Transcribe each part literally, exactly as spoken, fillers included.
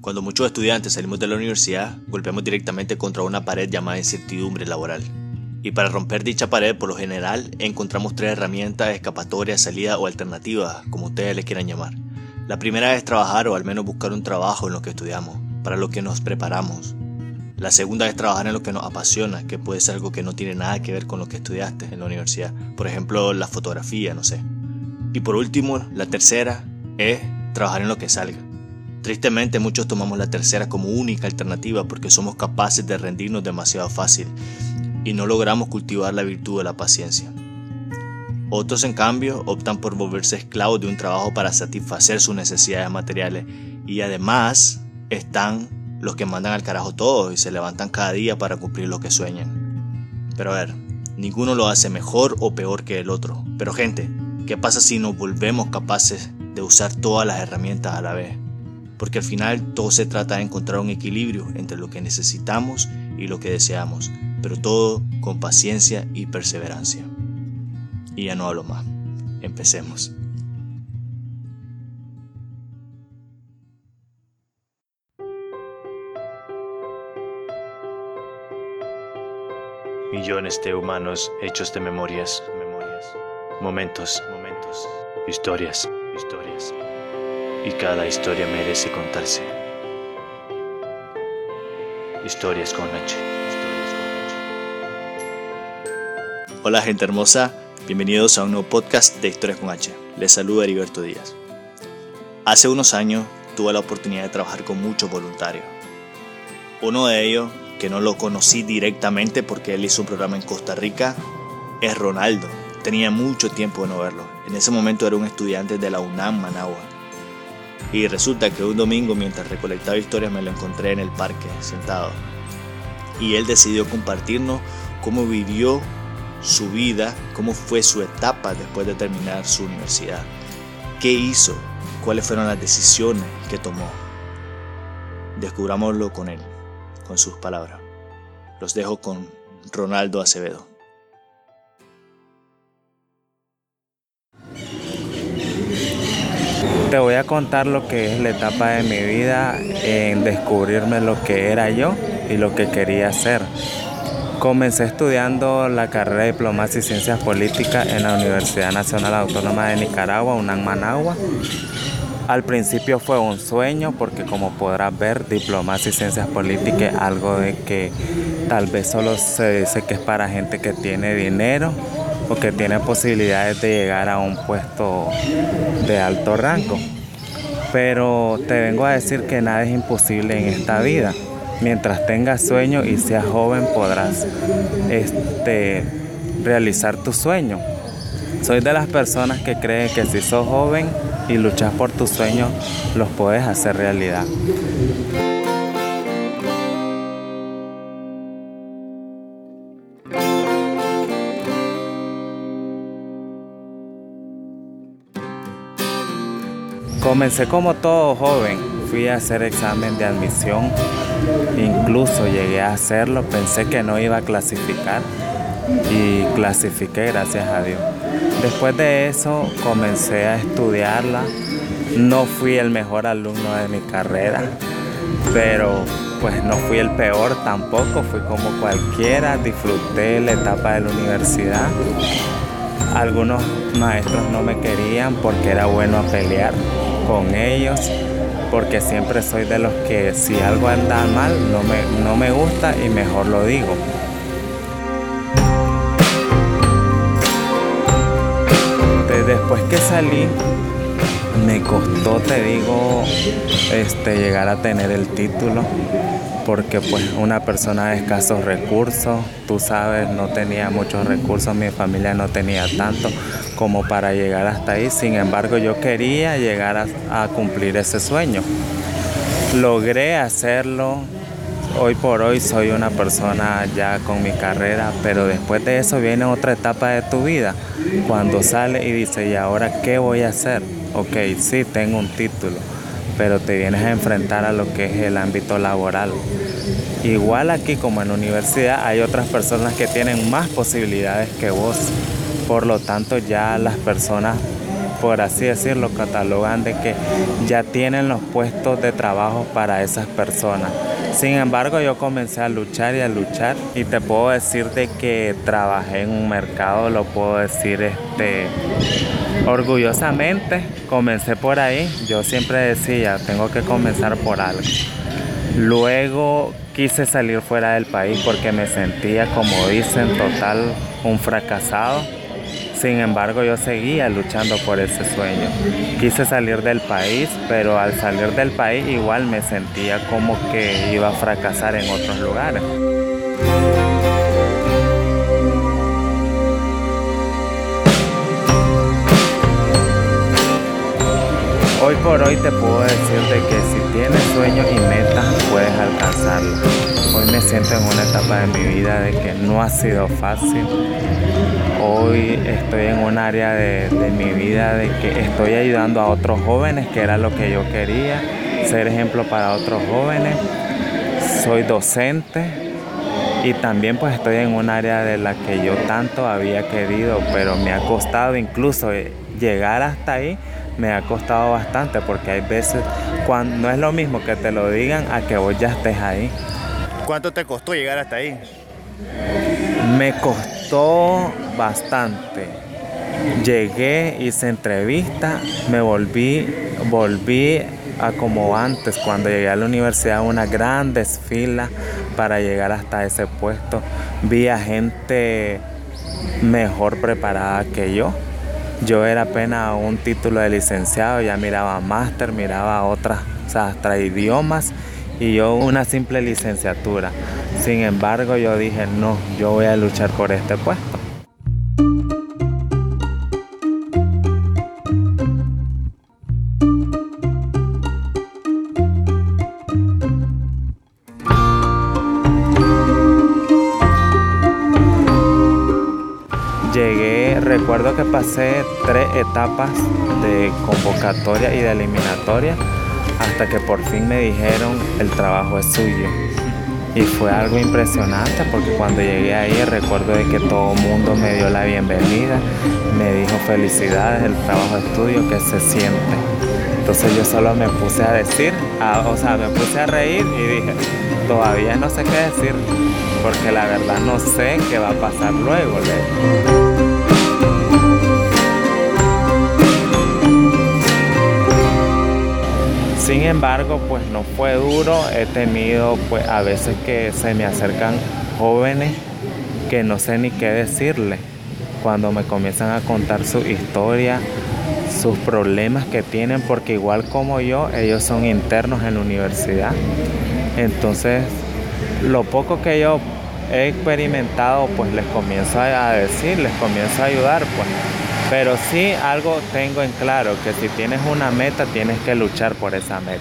Cuando muchos estudiantes salimos de la universidad, golpeamos directamente contra una pared llamada incertidumbre laboral. Y para romper dicha pared, por lo general, encontramos tres herramientas: escapatoria, salida o alternativa, como ustedes le quieran llamar. La primera es trabajar o al menos buscar un trabajo en lo que estudiamos, para lo que nos preparamos. La segunda es trabajar en lo que nos apasiona, que puede ser algo que no tiene nada que ver con lo que estudiaste en la universidad. Por ejemplo, la fotografía, no sé. Y por último, la tercera es trabajar en lo que salga. Tristemente, muchos tomamos la tercera como única alternativa porque somos capaces de rendirnos demasiado fácil y no logramos cultivar la virtud de la paciencia. Otros, en cambio, optan por volverse esclavos de un trabajo para satisfacer sus necesidades materiales, y además están los que mandan al carajo todo y se levantan cada día para cumplir lo que sueñan. Pero a ver, ninguno lo hace mejor o peor que el otro. Pero gente, ¿qué pasa si nos volvemos capaces de usar todas las herramientas a la vez? Porque al final todo se trata de encontrar un equilibrio entre lo que necesitamos y lo que deseamos, pero todo con paciencia y perseverancia. Y ya no hablo más. Empecemos. Millones de humanos hechos de memorias, memorias, momentos, momentos, historias, historias. Y cada historia merece contarse. Historias con H. Historias con H. Hola gente hermosa, bienvenidos a un nuevo podcast de Historias con H. Les saluda Heriberto Díaz. Hace unos años tuve la oportunidad de trabajar con muchos voluntarios. Uno de ellos, que no lo conocí directamente porque él hizo un programa en Costa Rica, es Ronaldo. Tenía mucho tiempo de no verlo. En ese momento era un estudiante de la UNAM Managua. Y resulta que un domingo, mientras recolectaba historias, me lo encontré en el parque, sentado. Y él decidió compartirnos cómo vivió su vida, cómo fue su etapa después de terminar su universidad. ¿Qué hizo? ¿Cuáles fueron las decisiones que tomó? Descubrámoslo con él, con sus palabras. Los dejo con Ronaldo Acevedo. Te voy a contar lo que es la etapa de mi vida en descubrirme lo que era yo y lo que quería hacer. Comencé estudiando la carrera de Diplomacia y Ciencias Políticas en la Universidad Nacional Autónoma de Nicaragua, UNAM Managua. Al principio fue un sueño porque, como podrás ver, Diplomacia y Ciencias Políticas es algo de que tal vez solo se dice que es para gente que tiene dinero o que tiene posibilidades de llegar a un puesto de alto rango. Pero te vengo a decir que nada es imposible en esta vida. Mientras tengas sueños y seas joven, podrás este, realizar tu sueño. Soy de las personas que creen que si sos joven y luchas por tus sueños, los puedes hacer realidad. Comencé como todo joven, fui a hacer examen de admisión, incluso llegué a hacerlo, pensé que no iba a clasificar y clasifiqué, gracias a Dios. Después de eso comencé a estudiarla, no fui el mejor alumno de mi carrera, pero pues no fui el peor tampoco, fui como cualquiera, disfruté la etapa de la universidad. Algunos maestros no me querían porque era bueno a pelear con ellos, porque siempre soy de los que si algo anda mal no me, no me gusta y mejor lo digo. Después que salí, me costó, te digo, este, llegar a tener el título, porque pues una persona de escasos recursos, tú sabes, no tenía muchos recursos, mi familia no tenía tanto como para llegar hasta ahí. Sin embargo, yo quería llegar a, a cumplir ese sueño. Logré hacerlo. Hoy por hoy soy una persona ya con mi carrera, pero después de eso viene otra etapa de tu vida, cuando sales y dices, ¿y ahora qué voy a hacer? Ok, sí, tengo un título, pero te vienes a enfrentar a lo que es el ámbito laboral. Igual aquí como en la universidad hay otras personas que tienen más posibilidades que vos, por lo tanto ya las personas por así decirlo, catalogan de que ya tienen los puestos de trabajo para esas personas. Sin embargo, yo comencé a luchar y a luchar y te puedo decir de que trabajé en un mercado, lo puedo decir este, orgullosamente. Comencé por ahí, yo siempre decía, tengo que comenzar por algo. Luego quise salir fuera del país porque me sentía, como dicen, total un fracasado. Sin embargo, yo seguía luchando por ese sueño. Quise salir del país, pero al salir del país igual me sentía como que iba a fracasar en otros lugares. Hoy por hoy te puedo decir de que si tienes sueños y metas, puedes alcanzarlas. Hoy me siento en una etapa de mi vida de que no ha sido fácil. Hoy estoy en un área de, de mi vida de que estoy ayudando a otros jóvenes, que era lo que yo quería, ser ejemplo para otros jóvenes. Soy docente y también pues estoy en un área de la que yo tanto había querido, pero me ha costado incluso llegar hasta ahí. Me ha costado bastante porque hay veces cuando no es lo mismo que te lo digan a que vos ya estés ahí. ¿Cuánto te costó llegar hasta ahí? Me costó bastante. Llegué, hice entrevista, me volví, volví a como antes, cuando llegué a la universidad, unas grandes filas para llegar hasta ese puesto. Vi a gente mejor preparada que yo. Yo era apenas un título de licenciado, ya miraba máster, miraba otras, o sea, hasta idiomas, y yo una simple licenciatura. Sin embargo, yo dije, no, yo voy a luchar por este puesto. Llegué, recuerdo que pasé tres etapas de convocatoria y de eliminatoria hasta que por fin me dijeron el trabajo es suyo. Y fue algo impresionante porque cuando llegué ahí recuerdo de que todo el mundo me dio la bienvenida, me dijo felicidades, el trabajo es tuyo, ¿qué se siente? Entonces yo solo me puse a decir, a, o sea, me puse a reír y dije, todavía no sé qué decir, porque la verdad no sé qué va a pasar luego. ¿le? Sin embargo, pues no fue duro. He tenido pues a veces que se me acercan jóvenes que no sé ni qué decirle cuando me comienzan a contar su historia, sus problemas que tienen, porque igual como yo, ellos son internos en la universidad. Entonces, lo poco que yo he experimentado, pues les comienzo a decir, les comienzo a ayudar, pues. Pero sí algo tengo en claro, que si tienes una meta, tienes que luchar por esa meta.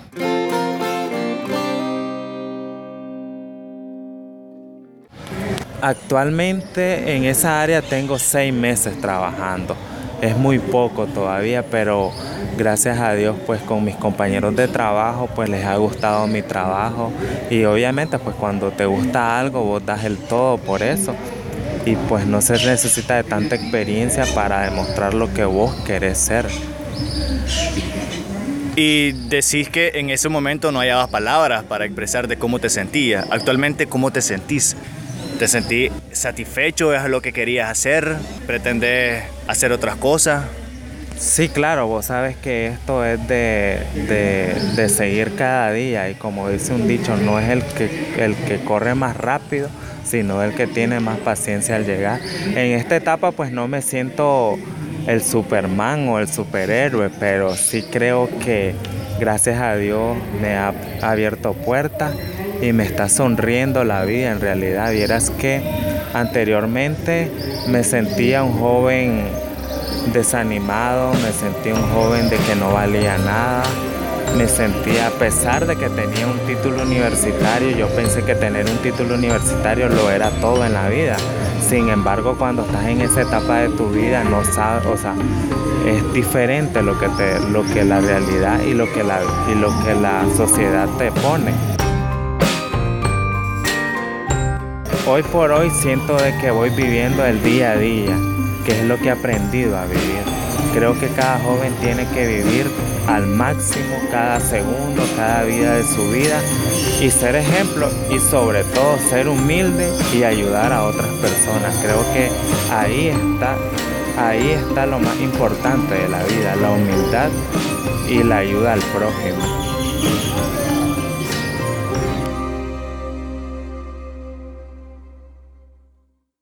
Actualmente en esa área tengo seis meses trabajando. Es muy poco todavía, pero gracias a Dios pues con mis compañeros de trabajo pues les ha gustado mi trabajo. Y obviamente pues cuando te gusta algo vos das el todo por eso. Y pues no se necesita de tanta experiencia para demostrar lo que vos querés ser. Y decís que en ese momento no hallabas palabras para expresar de cómo te sentías. Actualmente, ¿cómo te sentís? ¿Te sentís satisfecho? ¿Es lo que querías hacer? ¿Pretendés hacer otras cosas? Sí, claro, vos sabes que esto es de, de, de seguir cada día. Y como dice un dicho, no es el que, el que corre más rápido, sino el que tiene más paciencia al llegar. En esta etapa pues no me siento el Superman o el superhéroe, pero sí creo que gracias a Dios me ha abierto puertas y me está sonriendo la vida en realidad. Vieras que anteriormente me sentía un joven desanimado, me sentía un joven de que no valía nada. Me sentía, a pesar de que tenía un título universitario, yo pensé que tener un título universitario lo era todo en la vida. Sin embargo, cuando estás en esa etapa de tu vida, no sabes, o sea, es diferente lo que te, lo que la realidad y lo que la, y lo que la sociedad te pone. Hoy por hoy siento de que voy viviendo el día a día, que es lo que he aprendido a vivir. Creo que cada joven tiene que vivir al máximo cada segundo, cada día de su vida y ser ejemplo y sobre todo ser humilde y ayudar a otras personas. Creo que ahí está, ahí está lo más importante de la vida, la humildad y la ayuda al prójimo.